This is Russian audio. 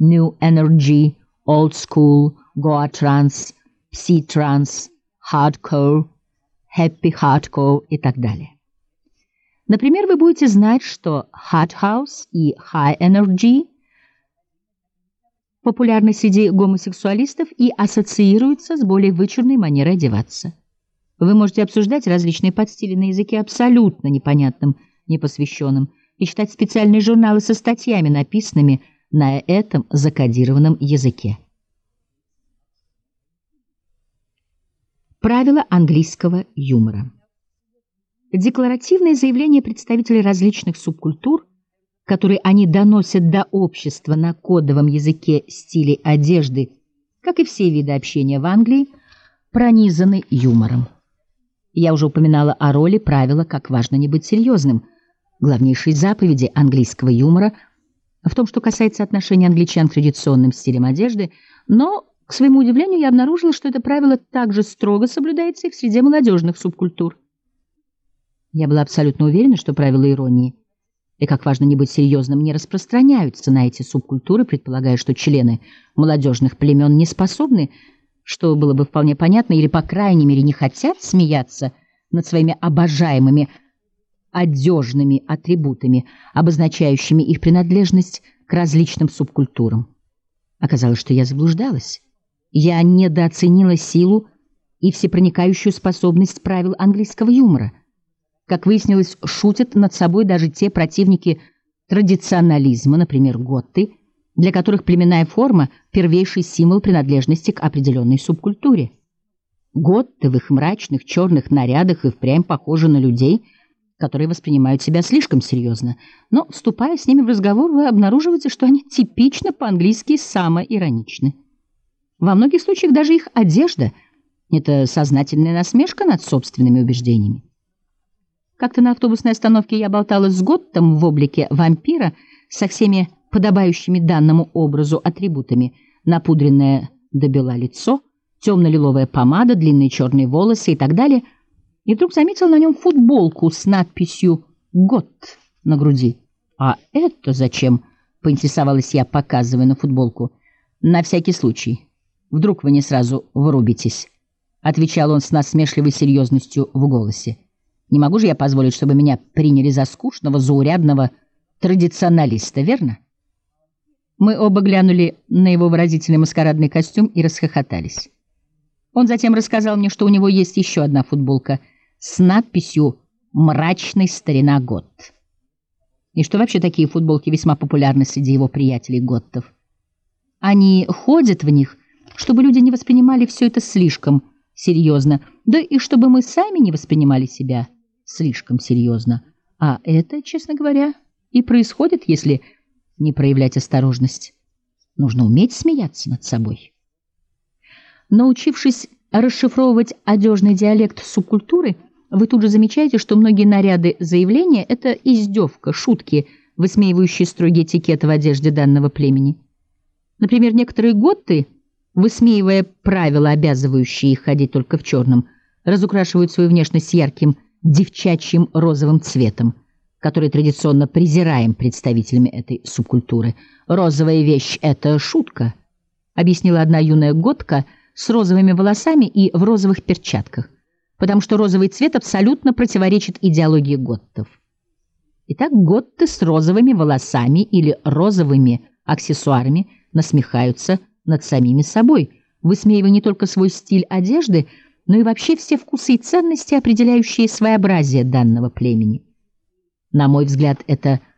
New Energy, Old School, Goa Trance, Psy-Trance, Hardcore, Happy Hardcore и так далее. Например, вы будете знать, что Hard House и High Energy популярны среди гомосексуалистов и ассоциируются с более вычурной манерой одеваться. Вы можете обсуждать различные подстили на языке абсолютно непонятным, непосвященным, и читать специальные журналы со статьями, написанными на этом закодированном языке. Правила английского юмора. Декларативные заявления представителей различных субкультур, которые они доносят до общества на кодовом языке стилей одежды, как и все виды общения в Англии, пронизаны юмором. Я уже упоминала о роли правила «как важно не быть серьезным», главнейшей заповеди английского юмора в том, что касается отношения англичан к традиционным стилям одежды, но, к своему удивлению, я обнаружила, что это правило также строго соблюдается и в среде молодежных субкультур. Я была абсолютно уверена, что правила иронии и «как важно не быть серьезным» не распространяются на эти субкультуры, предполагая, что члены молодежных племен не способны, что было бы вполне понятно, или, по крайней мере, не хотят смеяться над своими обожаемыми одежными атрибутами, обозначающими их принадлежность к различным субкультурам. Оказалось, что я заблуждалась. Я недооценила силу и всепроникающую способность правил английского юмора. Как выяснилось, шутят над собой даже те противники традиционализма, например, готты, для которых племенная форма – первейший символ принадлежности к определенной субкультуре. Готты в их мрачных черных нарядах и впрямь похожи на людей, которые воспринимают себя слишком серьезно. Но, вступая с ними в разговор, вы обнаруживаете, что они типично по-английски самоироничны. Во многих случаях даже их одежда – это сознательная насмешка над собственными убеждениями. Как-то на автобусной остановке я болталась с готтом в облике вампира со всеми подобающими данному образу атрибутами: напудренное до бела лицо, темно-лиловая помада, длинные черные волосы и так далее, и вдруг заметил на нем футболку с надписью «Готт» на груди. «А это зачем?» — поинтересовалась я, показывая на футболку. «На всякий случай. Вдруг вы не сразу вырубитесь», — отвечал он с насмешливой серьезностью в голосе. «Не могу же я позволить, чтобы меня приняли за скучного, заурядного традиционалиста, верно?» Мы оба глянули на его выразительный маскарадный костюм и расхохотались. Он затем рассказал мне, что у него есть еще одна футболка с надписью «Мрачный старина Готт». И что вообще такие футболки весьма популярны среди его приятелей готтов. Они ходят в них, чтобы люди не воспринимали все это слишком серьезно, да и чтобы мы сами не воспринимали себя слишком серьезно. А это, честно говоря, и происходит, если не проявлять осторожность. Нужно уметь смеяться над собой. Научившись расшифровывать одежный диалект субкультуры, вы тут же замечаете, что многие наряды заявления — это издевка, шутки, высмеивающие строгий этикет в одежде данного племени. Например, некоторые готты, высмеивая правила, обязывающие их ходить только в черном, разукрашивают свою внешность ярким девчачьим розовым цветом, который традиционно презираем представителями этой субкультуры. «Розовая вещь — это шутка», — объяснила одна юная готка с розовыми волосами и в розовых перчатках, потому что розовый цвет абсолютно противоречит идеологии готтов. Итак, готты с розовыми волосами или розовыми аксессуарами насмехаются над самими собой, высмеивая не только свой стиль одежды, но и вообще все вкусы и ценности, определяющие своеобразие данного племени. На мой взгляд, это